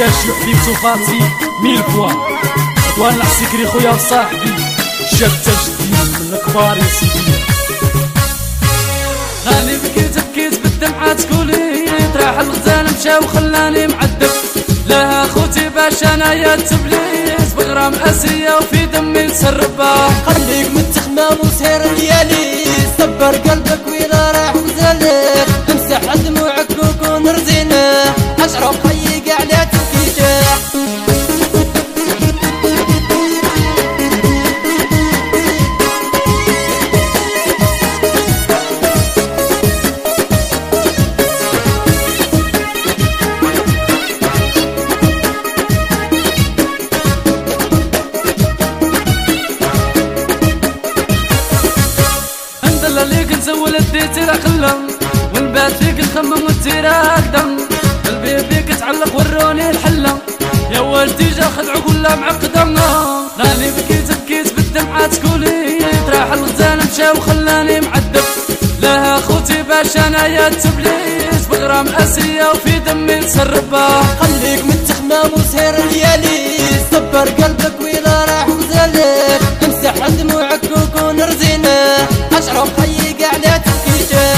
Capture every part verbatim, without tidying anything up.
شاشي وحبيبتو فاطي ميل فوا طوال السكري خويا وصاحبي شاب تجديد من الكبار يا سيدي. راني بكيت بكيت بالدمعات كوليت راح الغزال مشى وخلاني معذب. لا خوتي باش انايا تبليس بغرام اسيه وفي دمي مسربه. خليك متخمام وسهر الليالي صبر قلبك ويلا راح غزالك امسح دموعك وكون رزينه اشرب خيق على تفكيته. ليك نسول اديتي خلا ونبات فيك نخمم وتسير اقدم. قلبي بيك تعلق وروني الحله يا والدي جا خدعو كلها معقده. راني بكيت بكيت بالدمعات كوليت راح الغزال مشى وخلاني معذب. لا خوتي باش انايا تبليس بغرام اسيه وفي دمي مسربه. خليك متخمام وسهر الليالي صبر قلبك ويلا راح غزالك امسح دموعك وكون رزينه اشرب خيق على تفكيته.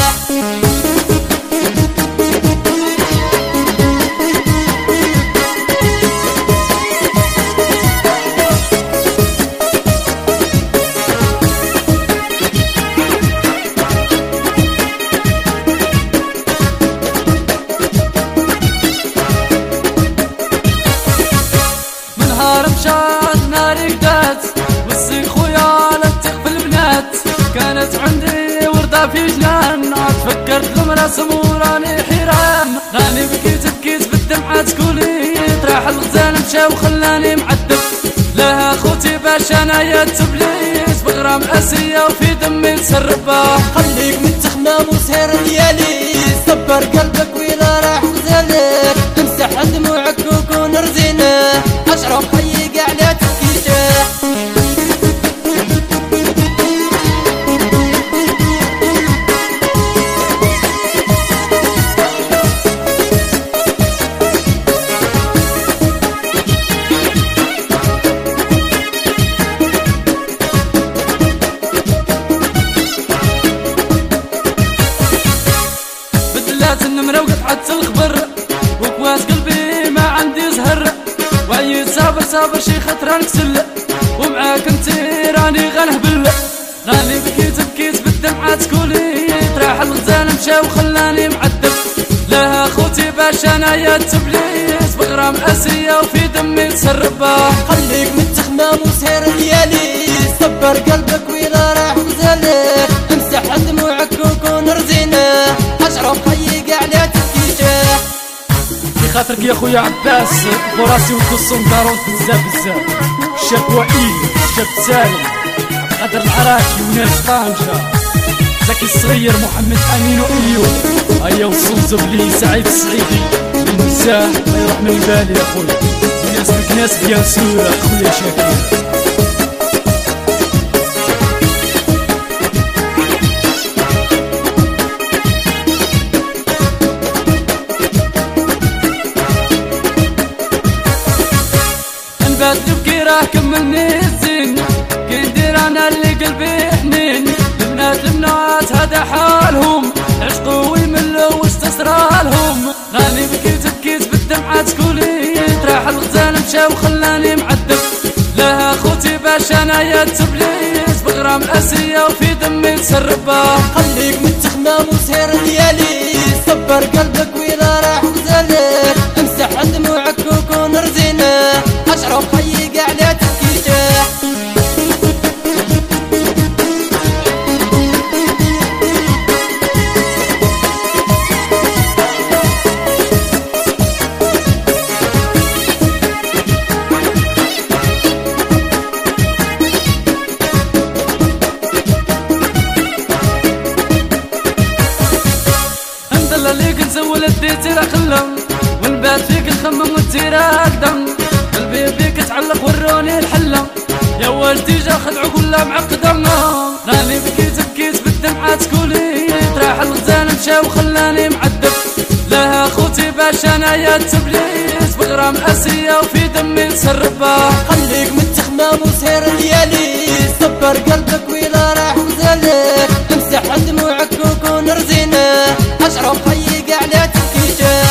من نهار مشات ناري قدات والسيق خويا لا تثق في البنات. كانت عندي وردة في جنان تفكرت لهم رسم وراني حيران. راني بكيت بكيت بالدمعات كوليت راح الغزال مشى وخلاني معذب. لا خوتي باش انايا تبليس بغرام اسيه وفي دمي مسربه. خليك متخمام وسهر الليالي صبر قلبك ويلا راح غزالك امسح دموعك وكون رزينه اشرب خيق على تفكيته. النمرة وقطعت الخبر وكواس قلبي ما عندي زهر. وعيد صابر صابر شي خطرة نكسل ومعاك انتي راني غنهبل. راني بكيت بكيت بالدمعات كوليت راح الغزال مشى وخلاني معذب. لا خوتي باش انايا تبليس بغرام اسيه وفي دمي مسربه. خليك متخمام وسهر الليالي صبر قلبك ويلا راح غزالك امسح دموعك وكون رزينه اشرب خيق على تفكيته. في خاطرك يا خويا عباس براسي وكسون دارون بزاف بزاف. شاب وئيل شاب سالم قدر العراكي وناس طنجة زكي الصغير محمد امين وايوب هيا وصل زبلي سعيد السعيدي المزاح ما يروح من بالي يا خويا. الناس بكناس بيان سور خويا شاكر. نبات نبكي راه كملني الزين كي ندير انا اللي قلبي حنين. البنات البنات هذا حالهم عشقوا ويملوا واستسرى لهم. راني بكيت بكيت بالدمعات كوليت راح الغزال مشى وخلاني معذب. لا خوتي باش انايا تبليس بغرام اسيه وفي دمي مسربه. خليك متخمام وسهر الليالي صبر قلبك ويلا راح غزالك امسح دموعك وكون رزينه اشرب خيق على تفكيته. ندلل ليك نسول اديتي خلا ونبات فيك نخمم وتسير اقدم. قلبي بيك تعلق وروني الحله يا والدي جا خدعو كلها معقده. راني بكيت بكيت بالدمعات كوليت راح الغزال مشى وخلاني معذب. لها خوتي باش انا يا تبليس بغرام اسيه وفي دمي تسربه. خليك متخمام وسهر الليالي صبر قلبك ولا راح غزالك امسح دموعك وكون رزينه اشرب خيق على تفكيشه.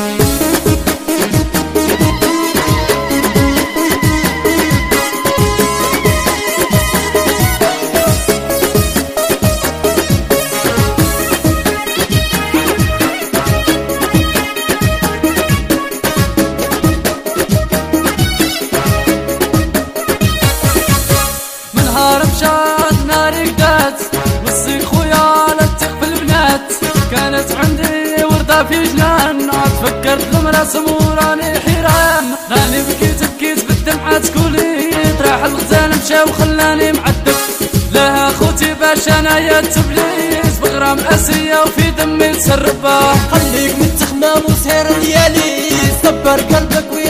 مشات ناري قدات والصيخ خويا لا تخفي البنات كانت عندي وردة في جنان عاد فكرت المراسم وراني حيران راني بكيت بكيت بالدمعات كوليت راح الغزال مشى وخلاني معذب لها خوتي باش انا يا تبليس بغرام اسيه وفي دمي تسربه. خليك متخمام وسهر الليالي صبر قلبك